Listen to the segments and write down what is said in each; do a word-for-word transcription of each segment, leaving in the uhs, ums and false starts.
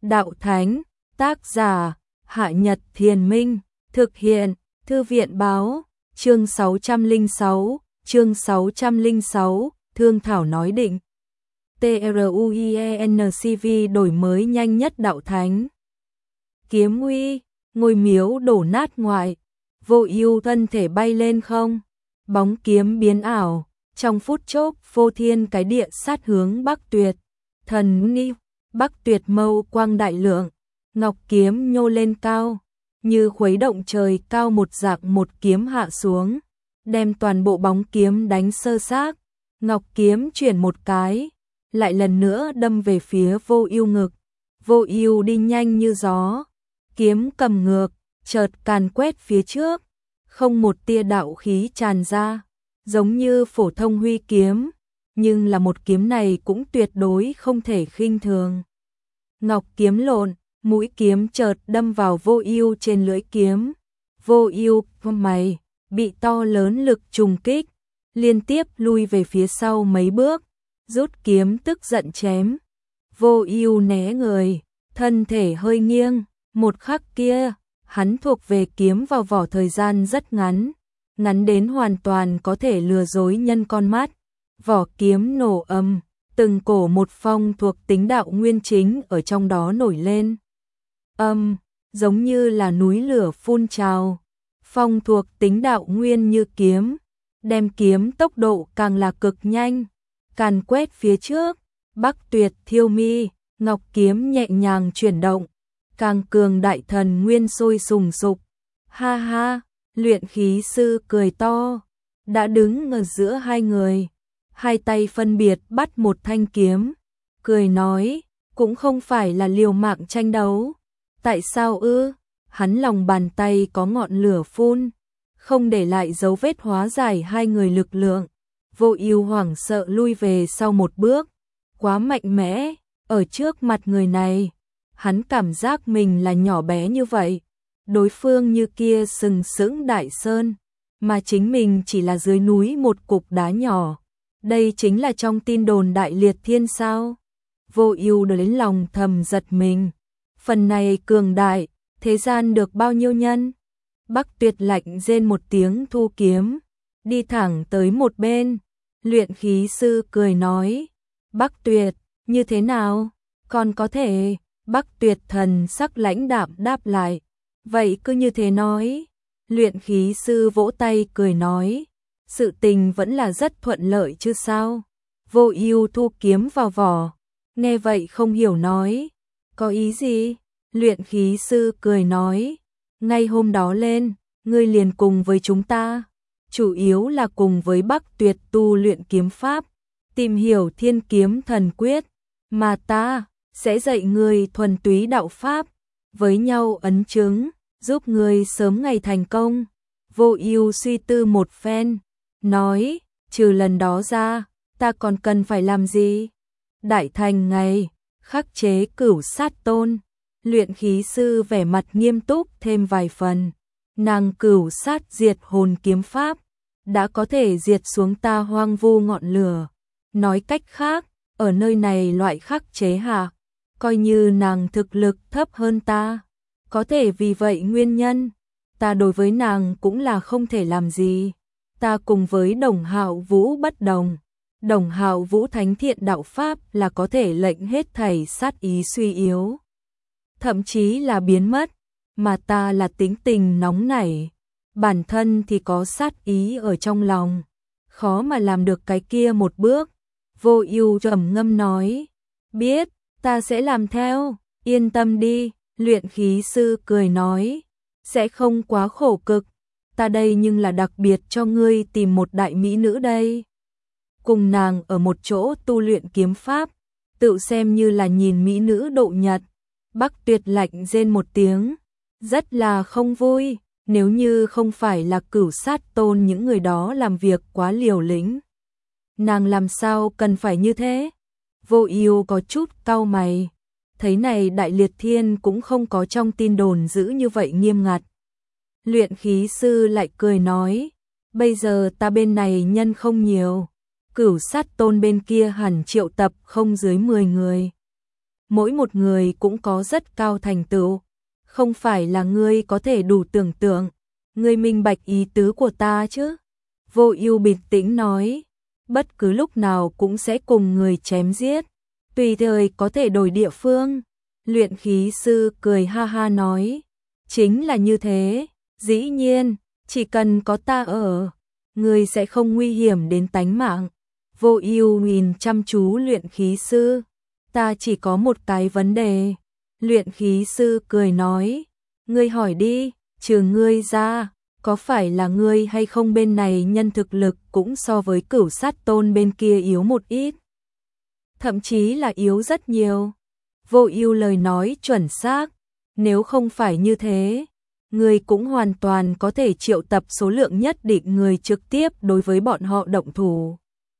Đạo Thánh, tác giả, Hạ Nhật Thiền Minh, thực hiện, Thư viện Báo, chương sáu trăm lẻ sáu, chương sáu trăm lẻ sáu, Thương Thảo nói định. TRUIENCV đổi mới nhanh nhất Đạo Thánh. Kiếm uy, ngôi miếu đổ nát ngoại, Vô Ưu thân thể bay lên không, bóng kiếm biến ảo, trong phút chốc phô thiên cái địa sát hướng Bắc Tuyệt. Thần nghi, Bắc Tuyệt mâu quang đại lượng, ngọc kiếm nhô lên cao, như khuấy động trời cao một dạc một kiếm hạ xuống, đem toàn bộ bóng kiếm đánh sơ xác. Ngọc kiếm chuyển một cái, lại lần nữa đâm về phía Vô Ưu ngực. Vô Ưu đi nhanh như gió, kiếm cầm ngược, chợt càn quét phía trước, không một tia đạo khí tràn ra, giống như phổ thông huy kiếm, nhưng là một kiếm này cũng tuyệt đối không thể khinh thường. Ngọc kiếm lộn, mũi kiếm chợt đâm vào Vô Ưu trên lưỡi kiếm. Vô Ưu mày bị to lớn lực trùng kích, liên tiếp lui về phía sau mấy bước, rút kiếm tức giận chém. Vô Ưu né người, thân thể hơi nghiêng, một khắc kia, hắn thuộc về kiếm vào vỏ thời gian rất ngắn, ngắn đến hoàn toàn có thể lừa dối nhân con mắt. Vỏ kiếm nổ ầm, từng cổ một phong thuộc tính đạo nguyên chính ở trong đó nổi lên. Âm, giống như là núi lửa phun trào. Phong thuộc tính đạo nguyên như kiếm, đem kiếm tốc độ càng là cực nhanh, càn quét phía trước. Bắc Tuyệt thiêu mi, ngọc kiếm nhẹ nhàng chuyển động, càng cường đại thần nguyên sôi sùng sục. Ha ha, luyện khí sư cười to, đã đứng ở giữa hai người, hai tay phân biệt bắt một thanh kiếm, cười nói, cũng không phải là liều mạng tranh đấu. Tại sao ư? Hắn lòng bàn tay có ngọn lửa phun, không để lại dấu vết hóa giải hai người lực lượng. Vô Ưu hoảng sợ lui về sau một bước, quá mạnh mẽ, ở trước mặt người này, hắn cảm giác mình là nhỏ bé như vậy, đối phương như kia sừng sững đại sơn, mà chính mình chỉ là dưới núi một cục đá nhỏ. Đây chính là trong tin đồn Đại Liệt Thiên sao? Vô Ưu đến lòng thầm giật mình. Phần này cường đại, thế gian được bao nhiêu nhân? Bắc Tuyệt lạnh rên một tiếng thu kiếm, đi thẳng tới một bên. Luyện khí sư cười nói, Bắc Tuyệt, như thế nào? Còn có thể. Bắc Tuyệt thần sắc lãnh đạm đáp lại, vậy cứ như thế nói. Luyện khí sư vỗ tay cười nói, sự tình vẫn là rất thuận lợi chứ sao? Vô Ưu thu kiếm vào vỏ, nghe vậy không hiểu nói, có ý gì? Luyện khí sư cười nói, ngay hôm đó lên, ngươi liền cùng với chúng ta, chủ yếu là cùng với Bắc Tuyệt tu luyện kiếm pháp, tìm hiểu Thiên Kiếm Thần Quyết, mà ta sẽ dạy ngươi thuần túy đạo pháp, với nhau ấn chứng, giúp ngươi sớm ngày thành công. Vô Ưu suy tư một phen, nói, trừ lần đó ra, ta còn cần phải làm gì? Đại thành ngày, khắc chế Cửu Sát Tôn. Luyện khí sư vẻ mặt nghiêm túc thêm vài phần, nàng Cửu Sát diệt hồn kiếm pháp, đã có thể diệt xuống ta hoang vu ngọn lửa. Nói cách khác, ở nơi này loại khắc chế hạ, coi như nàng thực lực thấp hơn ta, có thể vì vậy nguyên nhân, ta đối với nàng cũng là không thể làm gì. Ta cùng với Đồng Hạo Vũ bất đồng, Đồng Hạo Vũ thánh thiện đạo pháp là có thể lệnh hết thảy sát ý suy yếu, thậm chí là biến mất, mà ta là tính tình nóng nảy, bản thân thì có sát ý ở trong lòng, khó mà làm được cái kia một bước. Vô Ưu trầm ngâm nói, biết, ta sẽ làm theo, yên tâm đi. Luyện khí sư cười nói, sẽ không quá khổ cực, ta đây nhưng là đặc biệt cho ngươi tìm một đại mỹ nữ đây. Cùng nàng ở một chỗ tu luyện kiếm pháp, tự xem như là nhìn mỹ nữ độ nhật. Bắc Tuyệt lạnh rên một tiếng, rất là không vui, nếu như không phải là Cửu Sát Tôn những người đó làm việc quá liều lĩnh, nàng làm sao cần phải như thế? Vô Ưu có chút cau mày, thấy này Đại Liệt Thiên cũng không có trong tin đồn giữ như vậy nghiêm ngặt. Luyện khí sư lại cười nói, bây giờ ta bên này nhân không nhiều, Cửu Sát Tôn bên kia hẳn triệu tập không dưới mười người. mỗi một người cũng có rất cao thành tựu, không phải là ngươi có thể đủ tưởng tượng. Ngươi minh bạch ý tứ của ta chứ? Vô Ưu bình tĩnh nói, bất cứ lúc nào cũng sẽ cùng người chém giết, tùy thời có thể đổi địa phương. Luyện khí sư cười ha ha nói, chính là như thế, dĩ nhiên, chỉ cần có ta ở, ngươi sẽ không nguy hiểm đến tánh mạng. Vô Ưu nhìn chăm chú luyện khí sư, ta chỉ có một cái vấn đề. Luyện khí sư cười nói, ngươi hỏi đi, trừ ngươi ra, có phải là ngươi hay không bên này nhân thực lực cũng so với Cửu Sát Tôn bên kia yếu một ít, thậm chí là yếu rất nhiều. Vô Ưu lời nói chuẩn xác, nếu không phải như thế, ngươi cũng hoàn toàn có thể triệu tập số lượng nhất định người trực tiếp đối với bọn họ động thủ.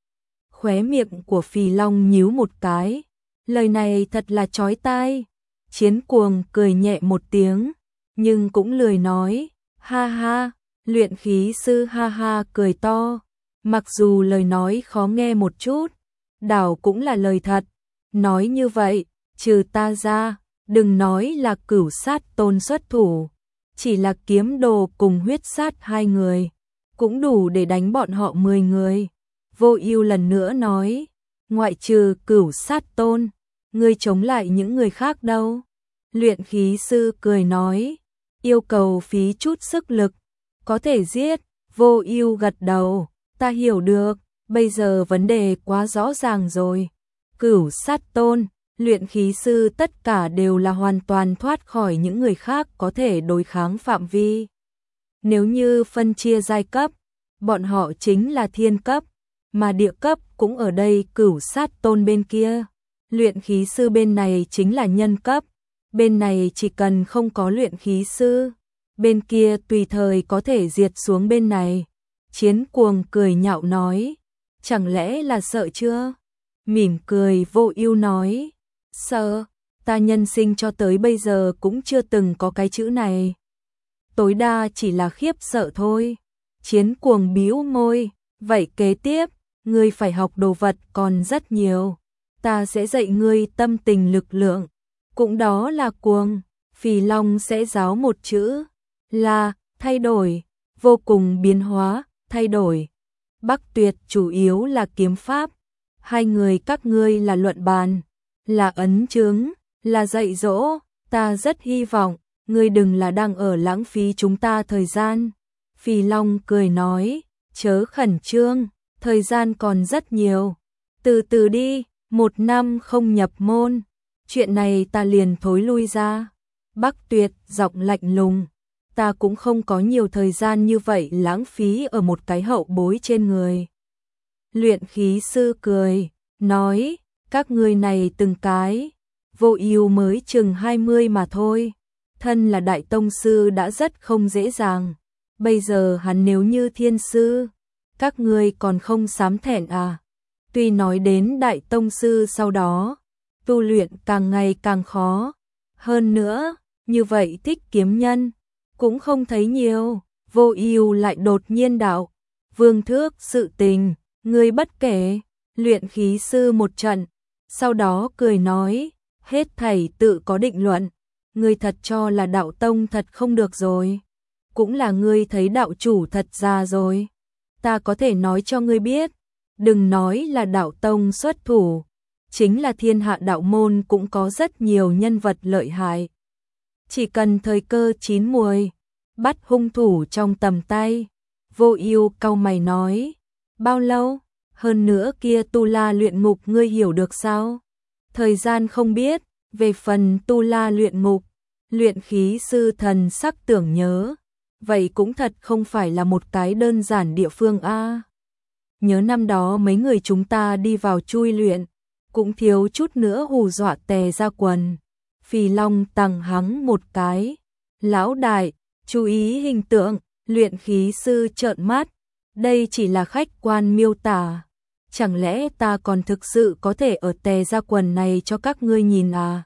Khóe miệng của Phì Long nhíu một cái, lời này thật là chói tai. Chiến Cuồng cười nhẹ một tiếng, nhưng cũng lười nói, ha ha. Luyện khí sư ha ha cười to, mặc dù lời nói khó nghe một chút, đảo cũng là lời thật. Nói như vậy, trừ ta ra, đừng nói là Cửu Sát Tôn xuất thủ, chỉ là Kiếm Đồ cùng Huyết Sát hai người, cũng đủ để đánh bọn họ mười người. Vô Ưu lần nữa nói, ngoại trừ Cửu Sát Tôn, ngươi chống lại những người khác đâu? Luyện khí sư cười nói, yêu cầu phí chút sức lực, có thể giết. Vô Ưu gật đầu, ta hiểu được, bây giờ vấn đề quá rõ ràng rồi. Cửu Sát Tôn, luyện khí sư tất cả đều là hoàn toàn thoát khỏi những người khác có thể đối kháng phạm vi. Nếu như phân chia giai cấp, bọn họ chính là thiên cấp, mà địa cấp cũng ở đây Cửu Sát Tôn bên kia. Luyện khí sư bên này chính là nhân cấp, bên này chỉ cần không có luyện khí sư, bên kia tùy thời có thể diệt xuống bên này. Chiến Cuồng cười nhạo nói, chẳng lẽ là sợ chưa? Mỉm cười Vô Ưu nói, sợ, ta nhân sinh cho tới bây giờ cũng chưa từng có cái chữ này. Tối đa chỉ là khiếp sợ thôi. Chiến Cuồng bĩu môi, vậy kế tiếp, ngươi phải học đồ vật còn rất nhiều. Ta sẽ dạy ngươi tâm tình lực lượng, cũng đó là cuồng. Phì Long sẽ giáo một chữ, là thay đổi, vô cùng biến hóa, thay đổi. Bắc Tuyệt chủ yếu là kiếm pháp, hai người các ngươi là luận bàn, là ấn chứng, là dạy dỗ. Ta rất hy vọng ngươi đừng là đang ở lãng phí chúng ta thời gian. Phì Long cười nói, chớ khẩn trương, thời gian còn rất nhiều, từ từ đi. Một năm không nhập môn, chuyện này ta liền thối lui ra. Bắc Tuyệt giọng lạnh lùng, ta cũng không có nhiều thời gian như vậy lãng phí ở một cái hậu bối trên người. Luyện khí sư cười, nói, các ngươi này từng cái, Vô Ưu mới chừng hai mươi mà thôi, thân là đại tông sư đã rất không dễ dàng, bây giờ hắn nếu như thiên sư, các ngươi còn không xám thẹn à? Tuy nói đến đại tông sư sau đó, tu luyện càng ngày càng khó, hơn nữa, như vậy thích kiếm nhân cũng không thấy nhiều. Vô Ưu lại đột nhiên đạo, Vương Thước sự tình, ngươi bất kể. Luyện khí sư một trận, sau đó cười nói, hết thảy tự có định luận, ngươi thật cho là đạo tông thật không được rồi, cũng là ngươi thấy đạo chủ thật già rồi. Ta có thể nói cho ngươi biết, đừng nói là đạo tông xuất thủ, chính là thiên hạ đạo môn cũng có rất nhiều nhân vật lợi hại. Chỉ cần thời cơ chín muồi, bắt hung thủ trong tầm tay. Vô Ưu cau mày nói, bao lâu? Hơn nữa kia Tu La luyện ngục ngươi hiểu được sao? Thời gian không biết, về phần Tu La luyện ngục, luyện khí sư thần sắc tưởng nhớ, vậy cũng thật không phải là một cái đơn giản địa phương a. Nhớ năm đó mấy người chúng ta đi vào chui luyện, cũng thiếu chút nữa hù dọa tè ra quần. Phì Long tằng hắng một cái, lão đại, chú ý hình tượng. Luyện khí sư trợn mắt, đây chỉ là khách quan miêu tả, chẳng lẽ ta còn thực sự có thể ở tè ra quần này cho các ngươi nhìn à?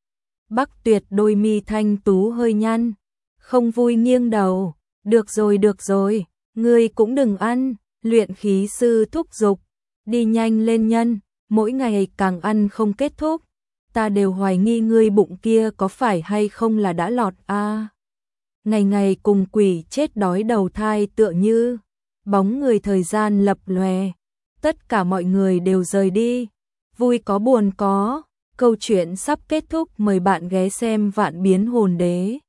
Bắc Tuyệt đôi mi thanh tú hơi nhăn, không vui nghiêng đầu, được rồi được rồi, ngươi cũng đừng ăn. Luyện khí sư thúc giục, đi nhanh lên nhân, mỗi ngày càng ăn không kết thúc, ta đều hoài nghi ngươi bụng kia có phải hay không là đã lọt a. À. Ngày ngày cùng quỷ chết đói đầu thai tựa như, bóng người thời gian lập lòe, tất cả mọi người đều rời đi, vui có buồn có, câu chuyện sắp kết thúc, mời bạn ghé xem Vạn Biến Hồn Đế.